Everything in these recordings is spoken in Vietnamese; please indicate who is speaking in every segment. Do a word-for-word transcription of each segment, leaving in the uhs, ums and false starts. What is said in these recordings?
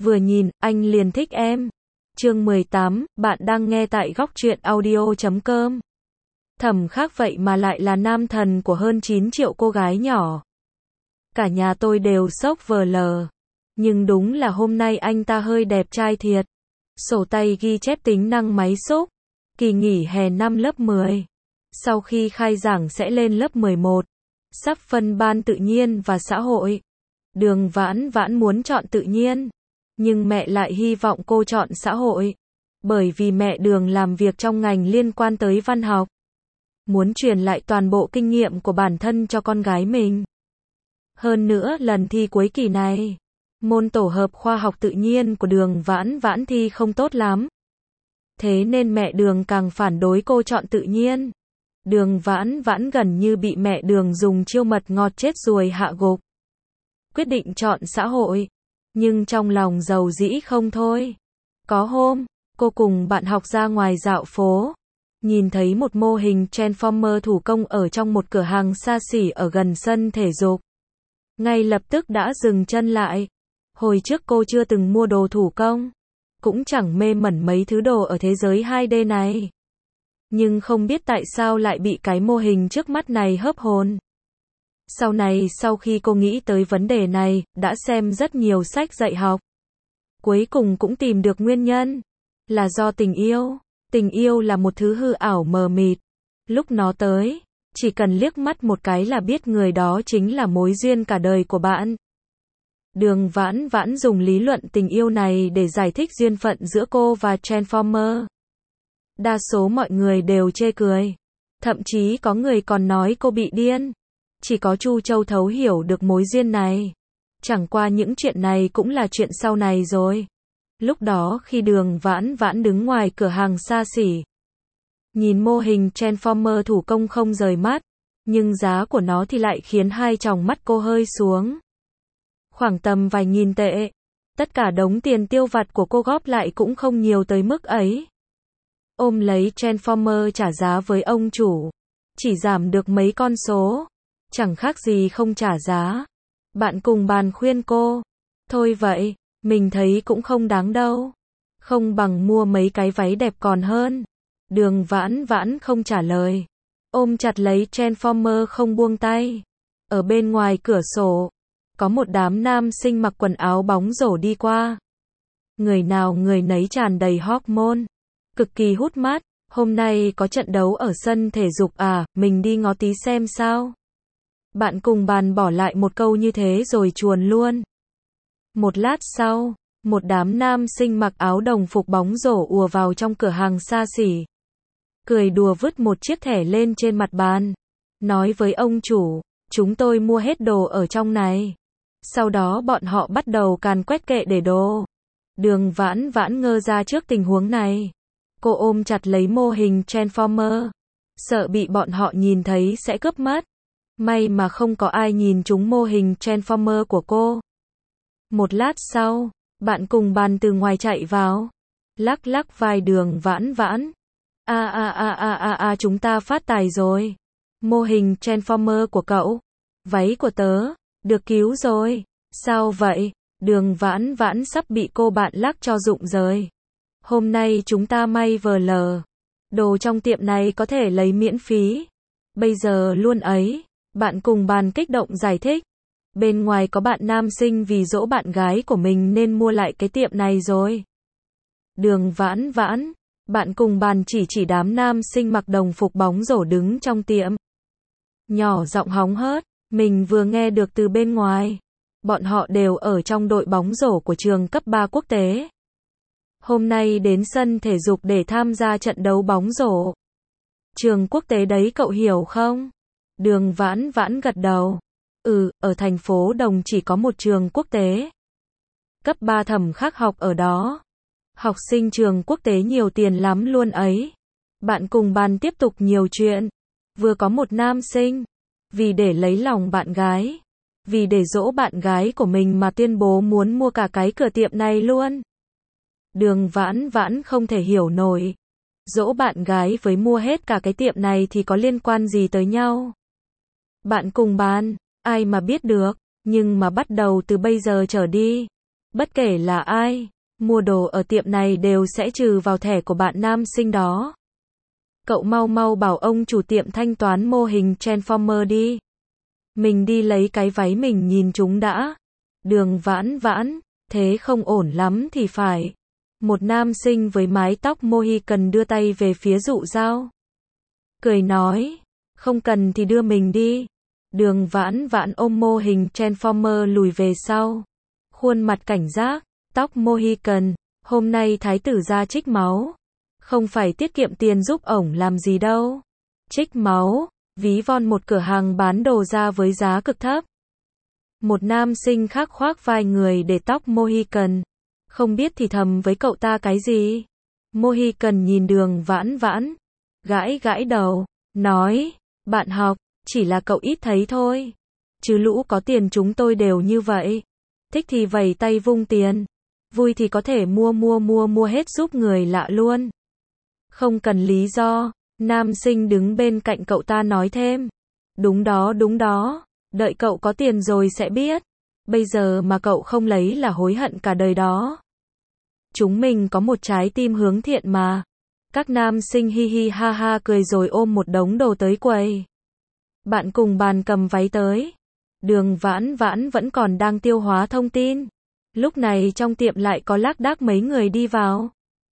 Speaker 1: Vừa nhìn, anh liền thích em. Chương mười tám, bạn đang nghe tại góc truyện audio chấm com. Thẩm Khắc vậy mà lại là nam thần của hơn chín triệu cô gái nhỏ. Cả nhà tôi đều sốc vờ lờ. Nhưng đúng là hôm nay anh ta hơi đẹp trai thiệt. Sổ tay ghi chép tính năng máy xúc. Kỳ nghỉ hè năm lớp mười. Sau khi khai giảng sẽ lên lớp mười một. Sắp phân ban tự nhiên và xã hội. Đường Vãn Vãn muốn chọn tự nhiên. Nhưng mẹ lại hy vọng cô chọn xã hội. Bởi vì mẹ Đường làm việc trong ngành liên quan tới văn học. Muốn truyền lại toàn bộ kinh nghiệm của bản thân cho con gái mình. Hơn nữa lần thi cuối kỳ này, môn tổ hợp khoa học tự nhiên của Đường Vãn Vãn thi không tốt lắm. Thế nên mẹ Đường càng phản đối cô chọn tự nhiên. Đường Vãn Vãn gần như bị mẹ Đường dùng chiêu mật ngọt chết ruồi hạ gục. Quyết định chọn xã hội. Nhưng trong lòng giàu dĩ không thôi. Có hôm, cô cùng bạn học ra ngoài dạo phố. Nhìn thấy một mô hình Transformer thủ công ở trong một cửa hàng xa xỉ ở gần sân thể dục. Ngay lập tức đã dừng chân lại. Hồi trước cô chưa từng mua đồ thủ công. Cũng chẳng mê mẩn mấy thứ đồ ở thế giới hai D này. Nhưng không biết tại sao lại bị cái mô hình trước mắt này hấp hồn. Sau này sau khi cô nghĩ tới vấn đề này, đã xem rất nhiều sách dạy học. Cuối cùng cũng tìm được nguyên nhân. Là do tình yêu. Tình yêu là một thứ hư ảo mờ mịt. Lúc nó tới, chỉ cần liếc mắt một cái là biết người đó chính là mối duyên cả đời của bạn. Đường Vãn Vãn dùng lý luận tình yêu này để giải thích duyên phận giữa cô và Transformer. Đa số mọi người đều chê cười. Thậm chí có người còn nói cô bị điên. Chỉ có Chu Châu thấu hiểu được mối duyên này. Chẳng qua những chuyện này cũng là chuyện sau này rồi. Lúc đó khi Đường Vãn Vãn đứng ngoài cửa hàng xa xỉ. Nhìn mô hình Transformer thủ công không rời mắt. Nhưng giá của nó thì lại khiến hai tròng mắt cô hơi xuống. Khoảng tầm vài nghìn tệ. Tất cả đống tiền tiêu vặt của cô góp lại cũng không nhiều tới mức ấy. Ôm lấy Transformer trả giá với ông chủ. Chỉ giảm được mấy con số. Chẳng khác gì không trả giá. Bạn cùng bàn khuyên cô. Thôi vậy, mình thấy cũng không đáng đâu. Không bằng mua mấy cái váy đẹp còn hơn. Đường Vãn Vãn không trả lời. Ôm chặt lấy Transformer không buông tay. Ở bên ngoài cửa sổ, có một đám nam sinh mặc quần áo bóng rổ đi qua. Người nào người nấy tràn đầy hormone. Cực kỳ hút mắt. Hôm nay có trận đấu ở sân thể dục à, mình đi ngó tí xem sao. Bạn cùng bàn bỏ lại một câu như thế rồi chuồn luôn. Một lát sau, một đám nam sinh mặc áo đồng phục bóng rổ ùa vào trong cửa hàng xa xỉ. Cười đùa vứt một chiếc thẻ lên trên mặt bàn. Nói với ông chủ, chúng tôi mua hết đồ ở trong này. Sau đó bọn họ bắt đầu càn quét kệ để đồ. Đường Vãn Vãn ngơ ra trước tình huống này. Cô ôm chặt lấy mô hình Transformer. Sợ bị bọn họ nhìn thấy sẽ cướp mất. May mà không có ai nhìn trúng mô hình Transformer của cô. Một lát sau, bạn cùng bàn từ ngoài chạy vào. Lắc lắc vai Đường Vãn Vãn. A a a a a a chúng ta phát tài rồi. Mô hình Transformer của cậu. Váy của tớ. Được cứu rồi. Sao vậy? Đường Vãn Vãn sắp bị cô bạn lắc cho rụng rời. Hôm nay chúng ta may vờ lờ. Đồ trong tiệm này có thể lấy miễn phí. Bây giờ luôn ấy. Bạn cùng bàn kích động giải thích. Bên ngoài có bạn nam sinh vì dỗ bạn gái của mình nên mua lại cái tiệm này rồi. Đường Vãn Vãn. Bạn cùng bàn chỉ chỉ đám nam sinh mặc đồng phục bóng rổ đứng trong tiệm. Nhỏ giọng hóng hớt. Mình vừa nghe được từ bên ngoài. Bọn họ đều ở trong đội bóng rổ của trường cấp ba quốc tế. Hôm nay đến sân thể dục để tham gia trận đấu bóng rổ. Trường quốc tế đấy cậu hiểu không? Đường Vãn Vãn gật đầu. Ừ, ở thành phố Đồng chỉ có một trường quốc tế. Cấp ba Thẩm Khắc học ở đó. Học sinh trường quốc tế nhiều tiền lắm luôn ấy. Bạn cùng bàn tiếp tục nhiều chuyện. Vừa có một nam sinh. Vì để lấy lòng bạn gái. Vì để dỗ bạn gái của mình mà tuyên bố muốn mua cả cái cửa tiệm này luôn. Đường Vãn Vãn không thể hiểu nổi. Dỗ bạn gái với mua hết cả cái tiệm này thì có liên quan gì tới nhau? Bạn cùng bàn, ai mà biết được, nhưng mà bắt đầu từ bây giờ trở đi, Bất kể là ai, mua đồ ở tiệm này đều sẽ trừ vào thẻ của bạn nam sinh đó. Cậu mau mau bảo ông chủ tiệm thanh toán mô hình Transformer đi. Mình đi lấy cái váy mình nhìn chúng đã. Đường Vãn Vãn, thế không ổn lắm thì phải. Một nam sinh với mái tóc Mohican đưa tay về phía Dụ Dao. Cười nói, không cần thì đưa mình đi. Đường Vãn Vãn ôm mô hình Transformer lùi về sau. Khuôn mặt cảnh giác, tóc Mohican, hôm nay thái tử ra trích máu. Không phải tiết kiệm tiền giúp ổng làm gì đâu. Trích máu, ví von một cửa hàng bán đồ da với giá cực thấp. Một nam sinh khác khoác vai người để tóc Mohican. Không biết thì thầm với cậu ta cái gì. Mohican nhìn Đường Vãn Vãn, gãi gãi đầu, nói, bạn học, chỉ là cậu ít thấy thôi. Chứ lũ có tiền chúng tôi đều như vậy. Thích thì vẩy tay vung tiền. Vui thì có thể mua mua mua mua hết giúp người lạ luôn. Không cần lý do, nam sinh đứng bên cạnh cậu ta nói thêm. Đúng đó đúng đó, đợi cậu có tiền rồi sẽ biết. Bây giờ mà cậu không lấy là hối hận cả đời đó. Chúng mình có một trái tim hướng thiện mà. Các nam sinh hi hi ha ha cười rồi ôm một đống đồ tới quầy. Bạn cùng bàn cầm váy tới. Đường Vãn Vãn vẫn còn đang tiêu hóa thông tin. Lúc này trong tiệm lại có lác đác mấy người đi vào.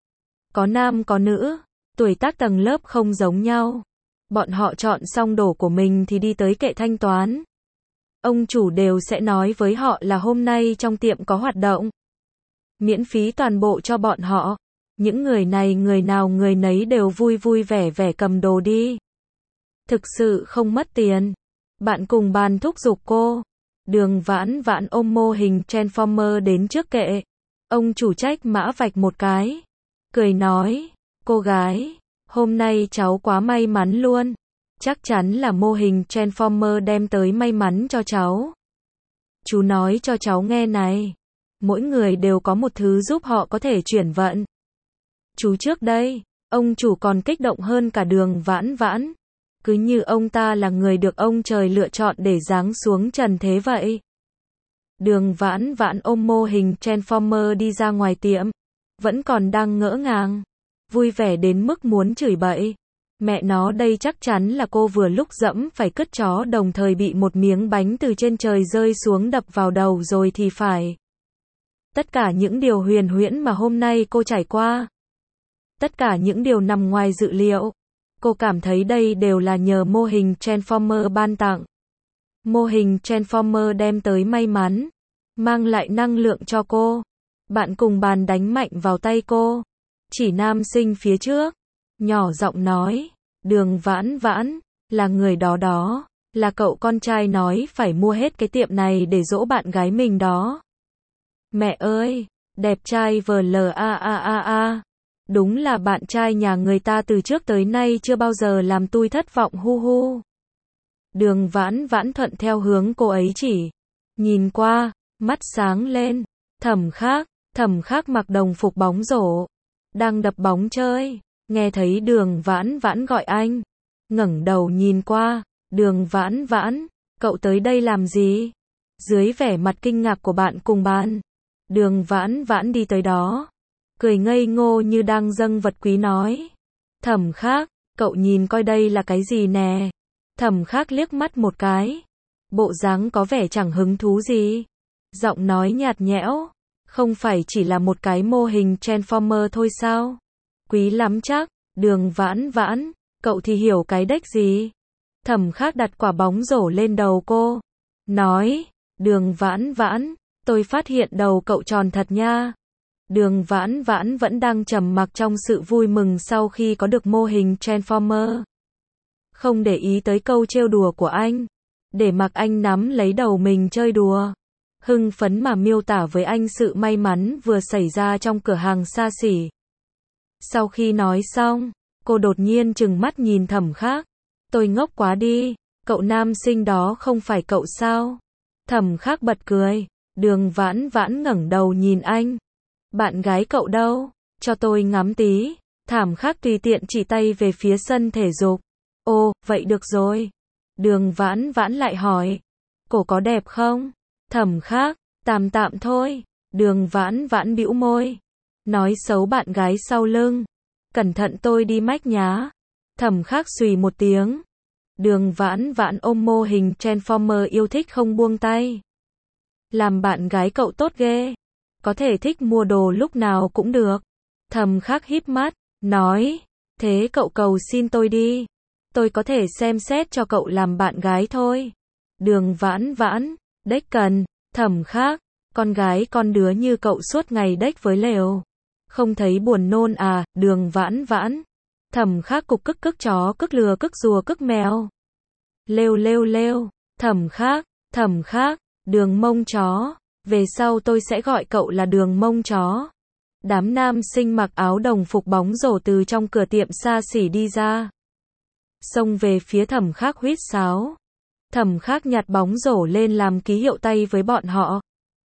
Speaker 1: Có nam có nữ, tuổi tác tầng lớp không giống nhau. Bọn họ chọn xong đồ của mình thì đi tới kệ thanh toán. Ông chủ đều sẽ nói với họ là hôm nay trong tiệm có hoạt động. Miễn phí toàn bộ cho bọn họ. Những người này người nào người nấy đều vui vui vẻ vẻ cầm đồ đi. Thực sự không mất tiền. Bạn cùng bàn thúc giục cô. Đường Vãn Vãn ôm mô hình Transformer đến trước kệ. Ông chủ trách mã vạch một cái. Cười nói, cô gái, hôm nay cháu quá may mắn luôn. Chắc chắn là mô hình Transformer đem tới may mắn cho cháu. Chú nói cho cháu nghe này. Mỗi người đều có một thứ giúp họ có thể chuyển vận. Chú trước đây, ông chủ còn kích động hơn cả Đường Vãn Vãn. Cứ như ông ta là người được ông trời lựa chọn để giáng xuống trần thế vậy. Đường Vãn Vãn ôm mô hình Transformer đi ra ngoài tiệm. Vẫn còn đang ngỡ ngàng. Vui vẻ đến mức muốn chửi bậy. Mẹ nó đây chắc chắn là cô vừa lúc dẫm phải cứt chó đồng thời bị một miếng bánh từ trên trời rơi xuống đập vào đầu rồi thì phải. Tất cả những điều huyền huyễn mà hôm nay cô trải qua. Tất cả những điều nằm ngoài dự liệu. Cô cảm thấy đây đều là nhờ mô hình Transformer ban tặng. Mô hình Transformer đem tới may mắn. Mang lại năng lượng cho cô. Bạn cùng bàn đánh mạnh vào tay cô. Chỉ nam sinh phía trước. Nhỏ giọng nói. Đường Vãn Vãn. Là người đó đó. Là cậu con trai nói phải mua hết cái tiệm này để dỗ bạn gái mình đó. Mẹ ơi. Đẹp trai vờ lờ a a a a. Đúng là bạn trai nhà người ta từ trước tới nay chưa bao giờ làm tui thất vọng hu hu. Đường Vãn Vãn thuận theo hướng cô ấy chỉ. Nhìn qua, mắt sáng lên. Thẩm Khác, Thẩm Khác mặc đồng phục bóng rổ. Đang đập bóng chơi. Nghe thấy Đường Vãn Vãn gọi anh. Ngẩng đầu nhìn qua. Đường Vãn Vãn, cậu tới đây làm gì? Dưới vẻ mặt kinh ngạc của bạn cùng bàn. Đường Vãn Vãn đi tới đó. Cười ngây ngô như đang dâng vật quý nói. Thẩm Khác, cậu nhìn coi đây là cái gì nè. Thẩm Khác liếc mắt một cái. Bộ dáng có vẻ chẳng hứng thú gì. Giọng nói nhạt nhẽo. Không phải chỉ là một cái mô hình Transformer thôi sao? Quý lắm chắc. Đường Vãn Vãn, cậu thì hiểu cái đếch gì? Thẩm Khác đặt quả bóng rổ lên đầu cô. Nói, Đường Vãn Vãn, tôi phát hiện đầu cậu tròn thật nha. Đường Vãn Vãn vẫn đang trầm mặc trong sự vui mừng sau khi có được mô hình Transformer. Không để ý tới câu trêu đùa của anh. Để mặc anh nắm lấy đầu mình chơi đùa. Hưng phấn mà miêu tả với anh sự may mắn vừa xảy ra trong cửa hàng xa xỉ. Sau khi nói xong, cô đột nhiên trừng mắt nhìn Thẩm Khác. Tôi ngốc quá đi, cậu nam sinh đó không phải cậu sao? Thẩm Khác bật cười. Đường Vãn Vãn ngẩng đầu nhìn anh. Bạn gái cậu đâu? Cho tôi ngắm tí. Thẩm Khác tùy tiện chỉ tay về phía sân thể dục. Ồ, vậy được rồi. Đường Vãn Vãn lại hỏi. Cổ có đẹp không? Thẩm Khác, tạm tạm thôi. Đường Vãn Vãn bĩu môi. Nói xấu bạn gái sau lưng. Cẩn thận tôi đi mách nhá. Thẩm Khắc xùy một tiếng. Đường Vãn Vãn ôm mô hình Transformer yêu thích không buông tay. Làm bạn gái cậu tốt ghê. Có thể thích mua đồ lúc nào cũng được. Thẩm Khắc híp mắt, nói. Thế cậu cầu xin tôi đi. Tôi có thể xem xét cho cậu làm bạn gái thôi. Đường Vãn Vãn, đếch cần. Thẩm Khắc, con gái con đứa như cậu suốt ngày đếch với lều. Không thấy buồn nôn à? Đường Vãn Vãn. Thẩm Khắc cục cức cức chó cức lừa cức rùa cức mèo. Lêu lêu lêu. Thẩm Khắc, Thẩm Khắc, đường mông chó. Về sau tôi sẽ gọi cậu là đường mông chó. Đám nam sinh mặc áo đồng phục bóng rổ từ trong cửa tiệm xa xỉ đi ra. Xông về phía Thẩm Khắc huýt sáo. Thẩm Khắc nhặt bóng rổ lên làm ký hiệu tay với bọn họ.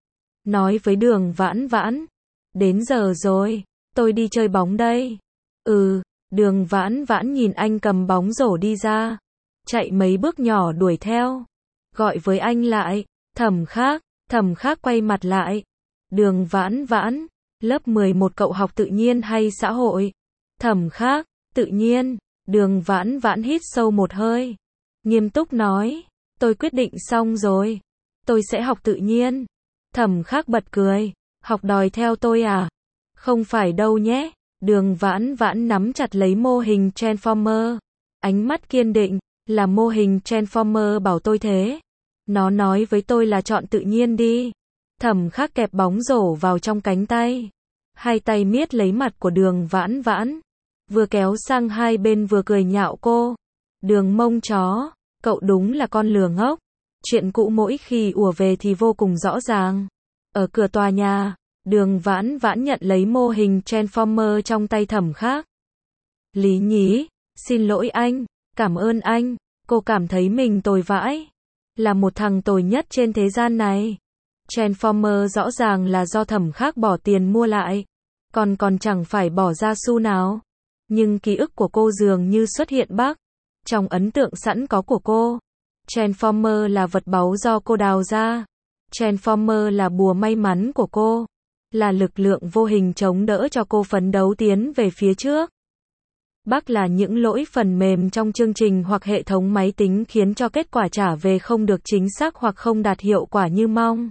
Speaker 1: Nói với Đường Vãn Vãn. Đến giờ rồi, tôi đi chơi bóng đây. Ừ, Đường Vãn Vãn nhìn anh cầm bóng rổ đi ra. Chạy mấy bước nhỏ đuổi theo. Gọi với anh lại. Thẩm Khắc, Thẩm Khắc quay mặt lại. Đường Vãn Vãn, lớp mười một cậu học tự nhiên hay xã hội? Thẩm Khắc, tự nhiên. Đường Vãn Vãn hít sâu một hơi. Nghiêm túc nói. Tôi quyết định xong rồi. Tôi sẽ học tự nhiên. Thẩm Khắc bật cười. Học đòi theo tôi à? Không phải đâu nhé. Đường Vãn Vãn nắm chặt lấy mô hình Transformer. Ánh mắt kiên định. Là mô hình Transformer bảo tôi thế. Nó nói với tôi là chọn tự nhiên đi. Thẩm Khắc kẹp bóng rổ vào trong cánh tay. Hai tay miết lấy mặt của Đường Vãn Vãn. Vừa kéo sang hai bên vừa cười nhạo cô. Đường mông chó, cậu đúng là con lừa ngốc. Chuyện cũ mỗi khi ùa về thì vô cùng rõ ràng. Ở cửa tòa nhà, Đường Vãn Vãn nhận lấy mô hình Transformer trong tay Thẩm Khắc. Lý nhí, xin lỗi anh, cảm ơn anh, cô cảm thấy mình tồi vãi. Là một thằng tồi nhất trên thế gian này. Transformer rõ ràng là do Thẩm Khắc bỏ tiền mua lại. Còn còn chẳng phải bỏ ra xu nào. Nhưng ký ức của cô dường như xuất hiện bắc. Trong ấn tượng sẵn có của cô. Transformer là vật báu do cô đào ra. Transformer là bùa may mắn của cô. Là lực lượng vô hình chống đỡ cho cô phấn đấu tiến về phía trước. Bắc là những lỗi phần mềm trong chương trình hoặc hệ thống máy tính khiến cho kết quả trả về không được chính xác hoặc không đạt hiệu quả như mong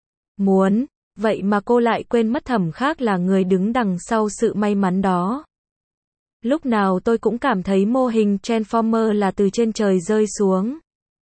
Speaker 1: muốn. Vậy mà cô lại quên mất Thẩm Khắc là người đứng đằng sau sự may mắn đó. Lúc nào tôi cũng cảm thấy mô hình Transformer là từ trên trời rơi xuống.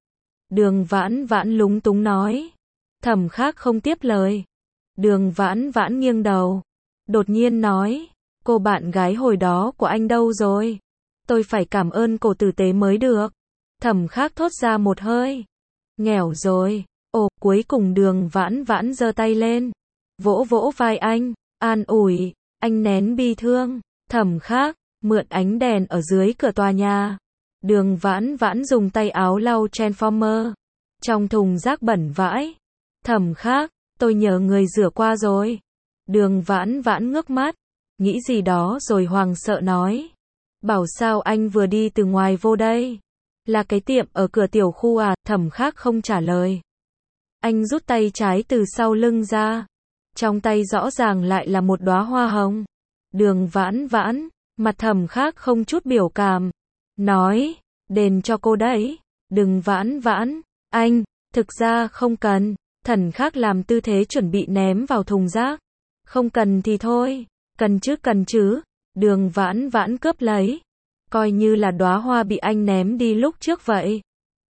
Speaker 1: Đường Vãn Vãn lúng túng nói. Thẩm Khắc không tiếp lời. Đường Vãn Vãn nghiêng đầu. Đột nhiên nói. Cô bạn gái hồi đó của anh đâu rồi? Tôi phải cảm ơn cô tử tế mới được. Thẩm Khắc thốt ra một hơi. Nghèo rồi. Ồ, cuối cùng Đường Vãn Vãn giơ tay lên. Vỗ vỗ vai anh. An ủi. Anh nén bi thương. Thẩm Khắc mượn ánh đèn ở dưới cửa tòa nhà. Đường Vãn Vãn dùng tay áo lau Transformer. Trong thùng rác bẩn vãi. Thẩm Khắc, tôi nhờ người rửa qua rồi. Đường Vãn Vãn ngước mắt. Nghĩ gì đó rồi hoảng sợ nói. Bảo sao anh vừa đi từ ngoài vô đây? Là cái tiệm ở cửa tiểu khu à? Thẩm Khắc không trả lời. Anh rút tay trái từ sau lưng ra. Trong tay rõ ràng lại là một đóa hoa hồng. Đường Vãn Vãn, mặt Thẩm Khắc không chút biểu cảm. Nói, đền cho cô đấy. Đừng Vãn Vãn, anh, thực ra không cần. Thẩm Khắc làm tư thế chuẩn bị ném vào thùng rác. Không cần thì thôi, cần chứ cần chứ. Đường Vãn Vãn cướp lấy. Coi như là đóa hoa bị anh ném đi lúc trước vậy.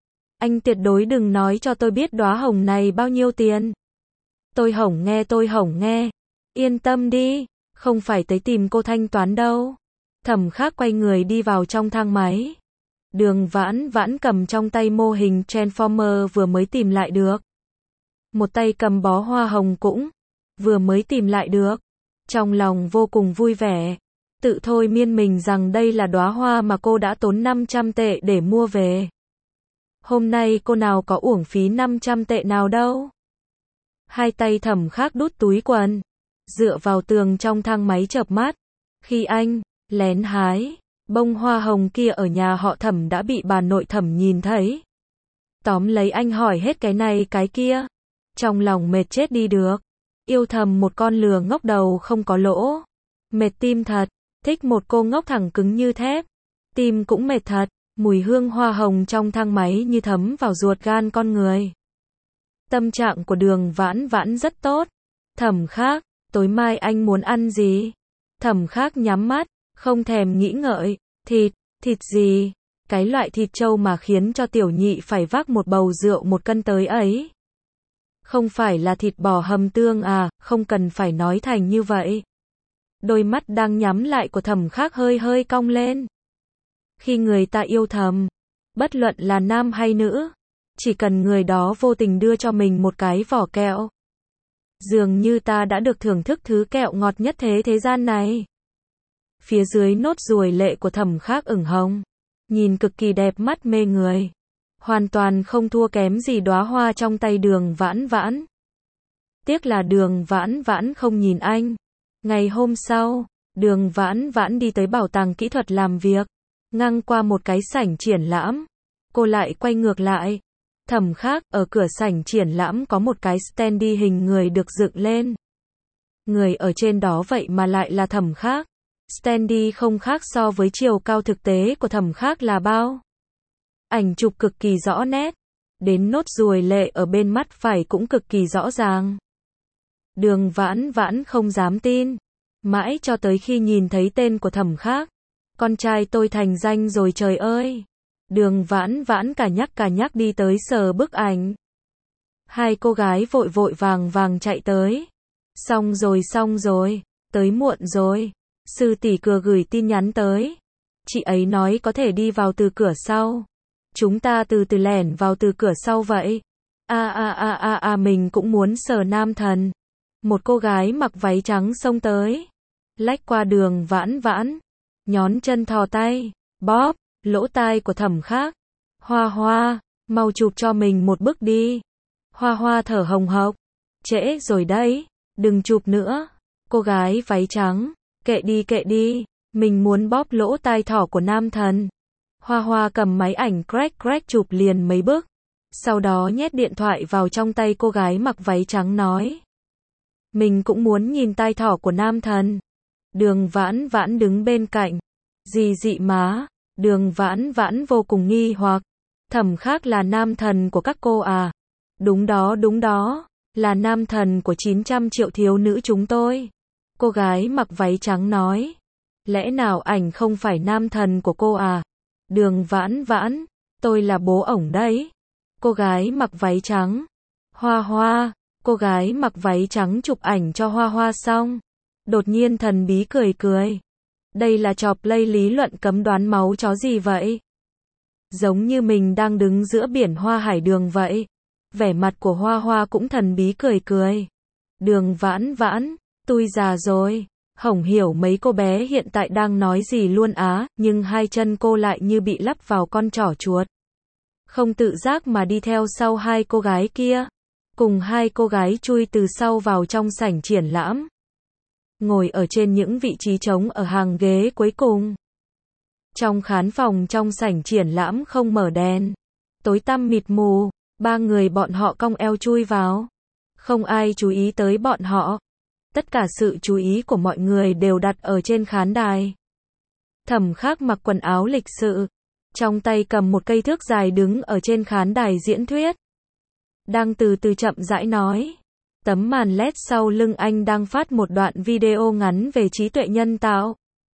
Speaker 1: Anh tuyệt đối đừng nói cho tôi biết đóa hồng này bao nhiêu tiền. Tôi hổng nghe tôi hổng nghe. Yên tâm đi, không phải tới tìm cô thanh toán đâu. Thẩm Khắc quay người đi vào trong thang máy. Đường Vãn Vãn cầm trong tay mô hình Transformer vừa mới tìm lại được. Một tay cầm bó hoa hồng cũng vừa mới tìm lại được. Trong lòng vô cùng vui vẻ. Tự thôi miên mình rằng đây là đóa hoa mà cô đã tốn năm trăm tệ để mua về. Hôm nay cô nào có uổng phí năm trăm tệ nào đâu. Hai tay Thẩm Khắc đút túi quần. Dựa vào tường trong thang máy chợp mắt. Khi anh lén hái bông hoa hồng kia ở nhà họ Thẩm đã bị bà nội Thẩm nhìn thấy. Tóm lấy anh hỏi hết cái này cái kia. Trong lòng mệt chết đi được. Yêu thầm một con lừa ngốc đầu không có lỗ. Mệt tim thật. Thích một cô ngốc thẳng cứng như thép. Tim cũng mệt thật. Mùi hương hoa hồng trong thang máy như thấm vào ruột gan con người. Tâm trạng của Đường Vãn Vãn rất tốt. Thẩm Khác, tối mai anh muốn ăn gì? Thẩm Khác nhắm mắt, không thèm nghĩ ngợi. Thịt, thịt gì? Cái loại thịt trâu mà khiến cho tiểu nhị phải vác một bầu rượu một cân tới ấy. Không phải là thịt bò hầm tương à, không cần phải nói thành như vậy. Đôi mắt đang nhắm lại của Thẩm Khác hơi hơi cong lên. Khi người ta yêu thầm, bất luận là nam hay nữ, chỉ cần người đó vô tình đưa cho mình một cái vỏ kẹo. Dường như ta đã được thưởng thức thứ kẹo ngọt nhất thế thế gian này. Phía dưới nốt ruồi lệ của Thẩm Khác ửng hồng, nhìn cực kỳ đẹp mắt mê người. Hoàn toàn không thua kém gì đóa hoa trong tay Đường Vãn Vãn. Tiếc là Đường Vãn Vãn không nhìn anh. Ngày hôm sau, Đường Vãn Vãn đi tới bảo tàng kỹ thuật làm việc. Ngang qua một cái sảnh triển lãm. Cô lại quay ngược lại. Thẩm Khác, ở cửa sảnh triển lãm có một cái standee hình người được dựng lên. Người ở trên đó vậy mà lại là Thẩm Khác. Standee không khác so với chiều cao thực tế của Thẩm Khác là bao. Ảnh chụp cực kỳ rõ nét. Đến nốt ruồi lệ ở bên mắt phải cũng cực kỳ rõ ràng. Đường Vãn Vãn không dám tin. Mãi cho tới khi nhìn thấy tên của Thẩm Khác. Con trai tôi thành danh rồi trời ơi. Đường Vãn Vãn cả nhắc cả nhắc đi tới sờ bức ảnh. Hai cô gái vội vội vàng vàng chạy tới. Xong rồi xong rồi, tới muộn rồi. Sư tỷ cửa gửi tin nhắn tới. Chị ấy nói có thể đi vào từ cửa sau. Chúng ta từ từ lẻn vào từ cửa sau vậy. A a a a a mình cũng muốn sờ nam thần. Một cô gái mặc váy trắng xông tới. Lách qua Đường Vãn Vãn. Nhón chân thò tay, bóp, lỗ tai của Thẩm Khác. Hoa Hoa, mau chụp cho mình một bức đi. Hoa Hoa thở hồng hộc. Trễ rồi đấy, đừng chụp nữa. Cô gái váy trắng, kệ đi kệ đi, mình muốn bóp lỗ tai thỏ của nam thần. Hoa Hoa cầm máy ảnh crack crack chụp liền mấy bức. Sau đó nhét điện thoại vào trong tay cô gái mặc váy trắng nói. Mình cũng muốn nhìn tai thỏ của nam thần. Đường Vãn Vãn đứng bên cạnh. Gì dị má? Đường Vãn Vãn vô cùng nghi hoặc. Thẩm Khác là nam thần của các cô à? Đúng đó đúng đó, là nam thần của chín trăm triệu thiếu nữ chúng tôi. Cô gái mặc váy trắng nói. Lẽ nào ảnh không phải nam thần của cô à? Đường Vãn Vãn, tôi là bố ổng đấy. Cô gái mặc váy trắng. Hoa Hoa, cô gái mặc váy trắng chụp ảnh cho Hoa Hoa xong. Đột nhiên thần bí cười cười. Đây là trò play lý luận cấm đoán máu chó gì vậy? Giống như mình đang đứng giữa biển Hoa Hải Đường vậy. Vẻ mặt của Hoa Hoa cũng thần bí cười cười. Đường Vãn Vãn, tôi già rồi. Hổng hiểu mấy cô bé hiện tại đang nói gì luôn á, nhưng hai chân cô lại như bị lắp vào con trỏ chuột. Không tự giác mà đi theo sau hai cô gái kia. Cùng hai cô gái chui từ sau vào trong sảnh triển lãm. Ngồi ở trên những vị trí trống ở hàng ghế cuối cùng. Trong khán phòng trong sảnh triển lãm không mở đèn. Tối tăm mịt mù, ba người bọn họ cong eo chui vào. Không ai chú ý tới bọn họ. Tất cả sự chú ý của mọi người đều đặt ở trên khán đài. Thẩm Khác mặc quần áo lịch sự. Trong tay cầm một cây thước dài đứng ở trên khán đài diễn thuyết. Đang từ từ chậm rãi nói. Tấm màn led sau lưng anh đang phát một đoạn video ngắn về trí tuệ nhân tạo.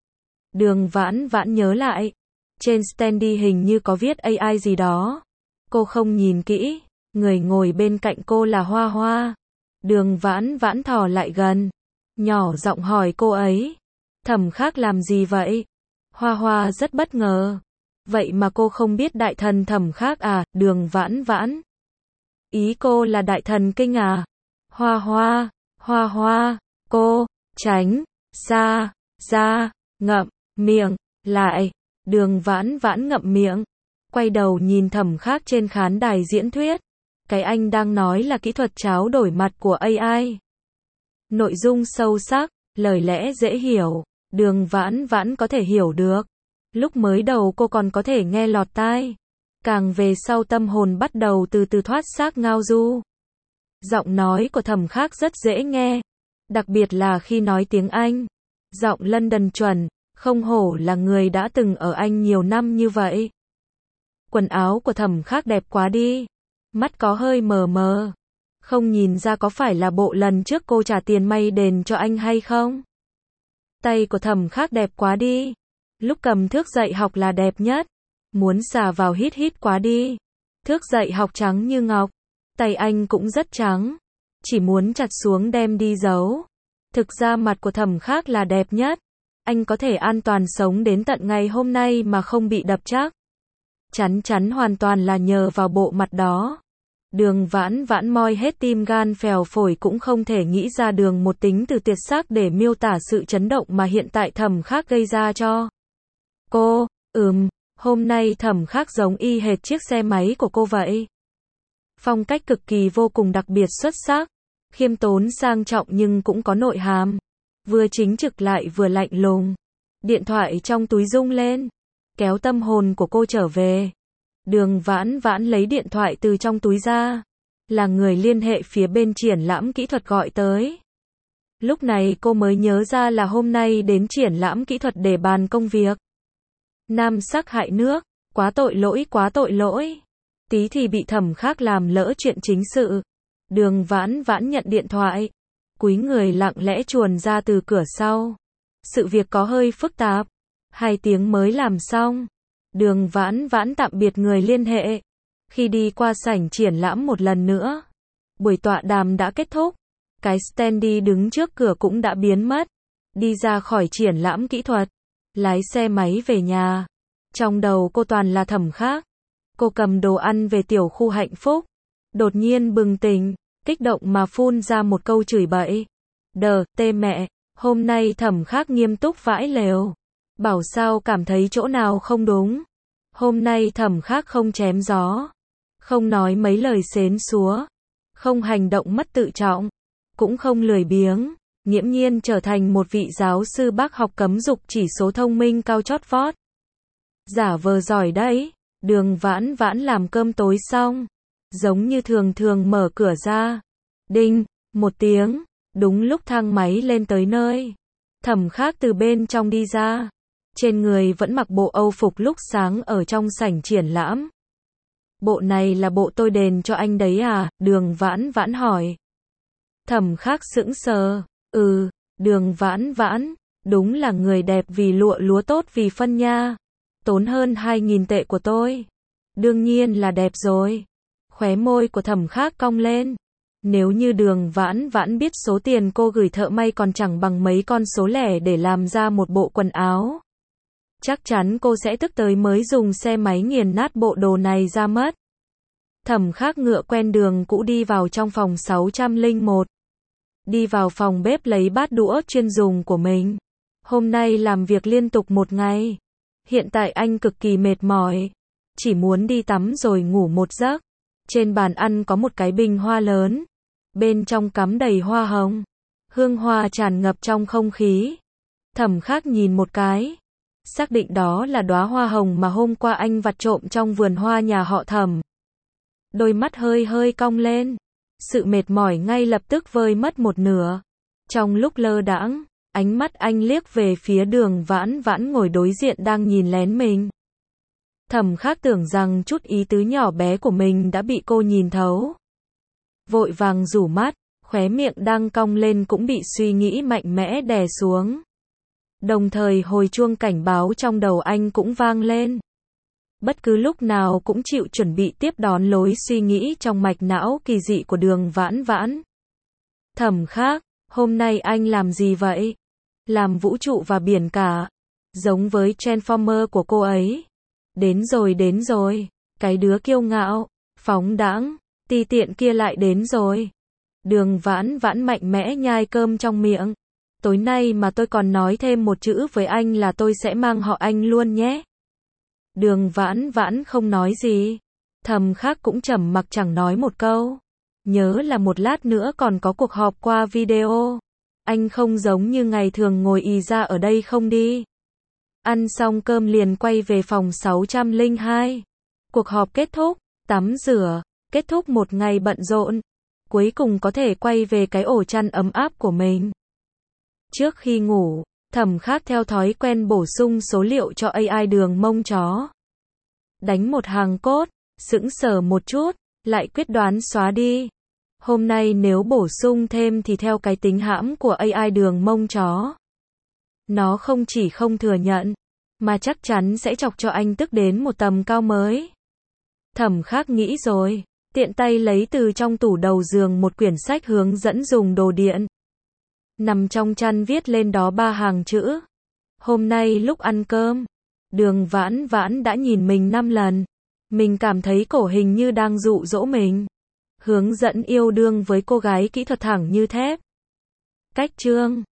Speaker 1: Đường Vãn Vãn nhớ lại. Trên standee hình như có viết a i gì đó. Cô không nhìn kỹ. Người ngồi bên cạnh cô là Hoa Hoa. Đường Vãn Vãn thò lại gần. Nhỏ giọng hỏi cô ấy. Thẩm Khác làm gì vậy? Hoa Hoa rất bất ngờ. Vậy mà cô không biết đại thần Thẩm Khác à? Đường Vãn Vãn. Ý cô là đại thần kinh à? Hoa Hoa, Hoa Hoa, cô, tránh, xa, ra, ngậm, miệng, lại. Đường Vãn Vãn ngậm miệng. Quay đầu nhìn Thẩm Khác trên khán đài diễn thuyết. Cái anh đang nói là kỹ thuật tráo đổi mặt của a i. Nội dung sâu sắc, lời lẽ dễ hiểu. Đường Vãn Vãn có thể hiểu được. Lúc mới đầu cô còn có thể nghe lọt tai. Càng về sau tâm hồn bắt đầu từ từ thoát xác ngao du. Giọng nói của Thẩm Khắc rất dễ nghe, đặc biệt là khi nói tiếng Anh. Giọng London chuẩn, không hổ là người đã từng ở Anh nhiều năm như vậy. Quần áo của Thẩm Khắc đẹp quá đi. Mắt có hơi mờ mờ. Không nhìn ra có phải là bộ lần trước cô trả tiền may đền cho anh hay không? Tay của Thẩm Khắc đẹp quá đi. Lúc cầm thước dạy học là đẹp nhất. Muốn xà vào hít hít quá đi. Thước dạy học trắng như ngọc. Tay anh cũng rất trắng. Chỉ muốn chặt xuống đem đi giấu. Thực ra mặt của Thẩm Khắc là đẹp nhất. Anh có thể an toàn sống đến tận ngày hôm nay mà không bị đập chắc. Chắn chắn hoàn toàn là nhờ vào bộ mặt đó. Đường Vãn Vãn moi hết tim gan phèo phổi cũng không thể nghĩ ra đường một tính từ tuyệt sắc để miêu tả sự chấn động mà hiện tại Thẩm Khắc gây ra cho cô. Ừm, hôm nay Thẩm Khắc giống y hệt chiếc xe máy của cô vậy. Phong cách cực kỳ vô cùng đặc biệt xuất sắc, khiêm tốn sang trọng nhưng cũng có nội hàm, vừa chính trực lại vừa lạnh lùng. Điện thoại trong túi rung lên, kéo tâm hồn của cô trở về. Đường Vãn Vãn lấy điện thoại từ trong túi ra, là người liên hệ phía bên triển lãm kỹ thuật gọi tới. Lúc này cô mới nhớ ra là hôm nay đến triển lãm kỹ thuật để bàn công việc. Nam sắc hại nước, quá tội lỗi quá tội lỗi. Tí thì bị Thẩm Khắc làm lỡ chuyện chính sự. Đường Vãn Vãn nhận điện thoại, cúi người lặng lẽ chuồn ra từ cửa sau. Sự việc có hơi phức tạp. Hai tiếng mới làm xong. Đường Vãn Vãn tạm biệt người liên hệ. Khi đi qua sảnh triển lãm một lần nữa, buổi tọa đàm đã kết thúc. Cái standee đứng trước cửa cũng đã biến mất. Đi ra khỏi triển lãm kỹ thuật, lái xe máy về nhà. Trong đầu cô toàn là Thẩm Khắc. Cô cầm đồ ăn về tiểu khu hạnh phúc. Đột nhiên bừng tỉnh, kích động mà phun ra một câu chửi bậy. Đờ, tê mẹ, hôm nay Thẩm Khắc nghiêm túc vãi lều. Bảo sao cảm thấy chỗ nào không đúng. Hôm nay Thẩm Khắc không chém gió, không nói mấy lời xến xúa, không hành động mất tự trọng, cũng không lười biếng, nghiễm nhiên trở thành một vị giáo sư bác học cấm dục chỉ số thông minh cao chót vót. Giả vờ giỏi đấy. Đường Vãn Vãn làm cơm tối xong, giống như thường thường mở cửa ra. Đinh, một tiếng, đúng lúc thang máy lên tới nơi. Thẩm Khắc từ bên trong đi ra. Trên người vẫn mặc bộ Âu phục lúc sáng ở trong sảnh triển lãm. Bộ này là bộ tôi đền cho anh đấy à? Đường Vãn Vãn hỏi. Thẩm Khắc sững sờ. Ừ, Đường Vãn Vãn, đúng là người đẹp vì lụa lúa tốt vì phân nha. Tốn hơn hai nghìn tệ của tôi. Đương nhiên là đẹp rồi. Khóe môi của Thẩm Khắc cong lên. Nếu như Đường Vãn Vãn biết số tiền cô gửi thợ may còn chẳng bằng mấy con số lẻ để làm ra một bộ quần áo, chắc chắn cô sẽ tức tới mới dùng xe máy nghiền nát bộ đồ này ra mất. Thẩm Khắc ngựa quen đường cũ đi vào trong phòng sáu trăm lẻ một. Đi vào phòng bếp lấy bát đũa chuyên dùng của mình. Hôm nay làm việc liên tục một ngày. Hiện tại anh cực kỳ mệt mỏi. Chỉ muốn đi tắm rồi ngủ một giấc. Trên bàn ăn có một cái bình hoa lớn. Bên trong cắm đầy hoa hồng. Hương hoa tràn ngập trong không khí. Thẩm Khắc nhìn một cái. Xác định đó là đóa hoa hồng mà hôm qua anh vặt trộm trong vườn hoa nhà họ Thẩm. Đôi mắt hơi hơi cong lên. Sự mệt mỏi ngay lập tức vơi mất một nửa. Trong lúc lơ đãng, ánh mắt anh liếc về phía Đường Vãn Vãn ngồi đối diện đang nhìn lén mình. Thẩm Khắc tưởng rằng chút ý tứ nhỏ bé của mình đã bị cô nhìn thấu. Vội vàng rủ mắt, khóe miệng đang cong lên cũng bị suy nghĩ mạnh mẽ đè xuống. Đồng thời hồi chuông cảnh báo trong đầu anh cũng vang lên. Bất cứ lúc nào cũng chịu chuẩn bị tiếp đón lối suy nghĩ trong mạch não kỳ dị của Đường Vãn Vãn. Thẩm Khắc, hôm nay anh làm gì vậy? Làm vũ trụ và biển cả. Giống với Transformer của cô ấy. Đến rồi đến rồi. Cái đứa kiêu ngạo, phóng đãng, ti tiện kia lại đến rồi. Đường Vãn Vãn mạnh mẽ nhai cơm trong miệng. Tối nay mà tôi còn nói thêm một chữ với anh là tôi sẽ mang họ anh luôn nhé. Đường Vãn Vãn không nói gì. Thẩm Khắc cũng trầm mặc chẳng nói một câu. Nhớ là một lát nữa còn có cuộc họp qua video. Anh không giống như ngày thường ngồi ì ra ở đây không đi. Ăn xong cơm liền quay về phòng sáu trăm lẻ hai. Cuộc họp kết thúc, tắm rửa, kết thúc một ngày bận rộn. cuối cùng có thể quay về cái ổ chăn ấm áp của mình. Trước khi ngủ, Thẩm Khắc theo thói quen bổ sung số liệu cho a i đường mông chó. Đánh một hàng cốt, sững sờ một chút, lại quyết đoán xóa đi. Hôm nay nếu bổ sung thêm thì theo cái tính hãm của a i đường mông chó, nó không chỉ không thừa nhận, mà chắc chắn sẽ chọc cho anh tức đến một tầm cao mới. Thẩm Khắc nghĩ rồi, tiện tay lấy từ trong tủ đầu giường một quyển sách hướng dẫn dùng đồ điện. Nằm trong chăn viết lên đó ba hàng chữ. Hôm nay lúc ăn cơm, Đường Vãn Vãn đã nhìn mình năm lần. Mình cảm thấy cổ hình như đang dụ dỗ mình. Hướng dẫn yêu đương với cô gái kỹ thuật thẳng như thép. Cách chương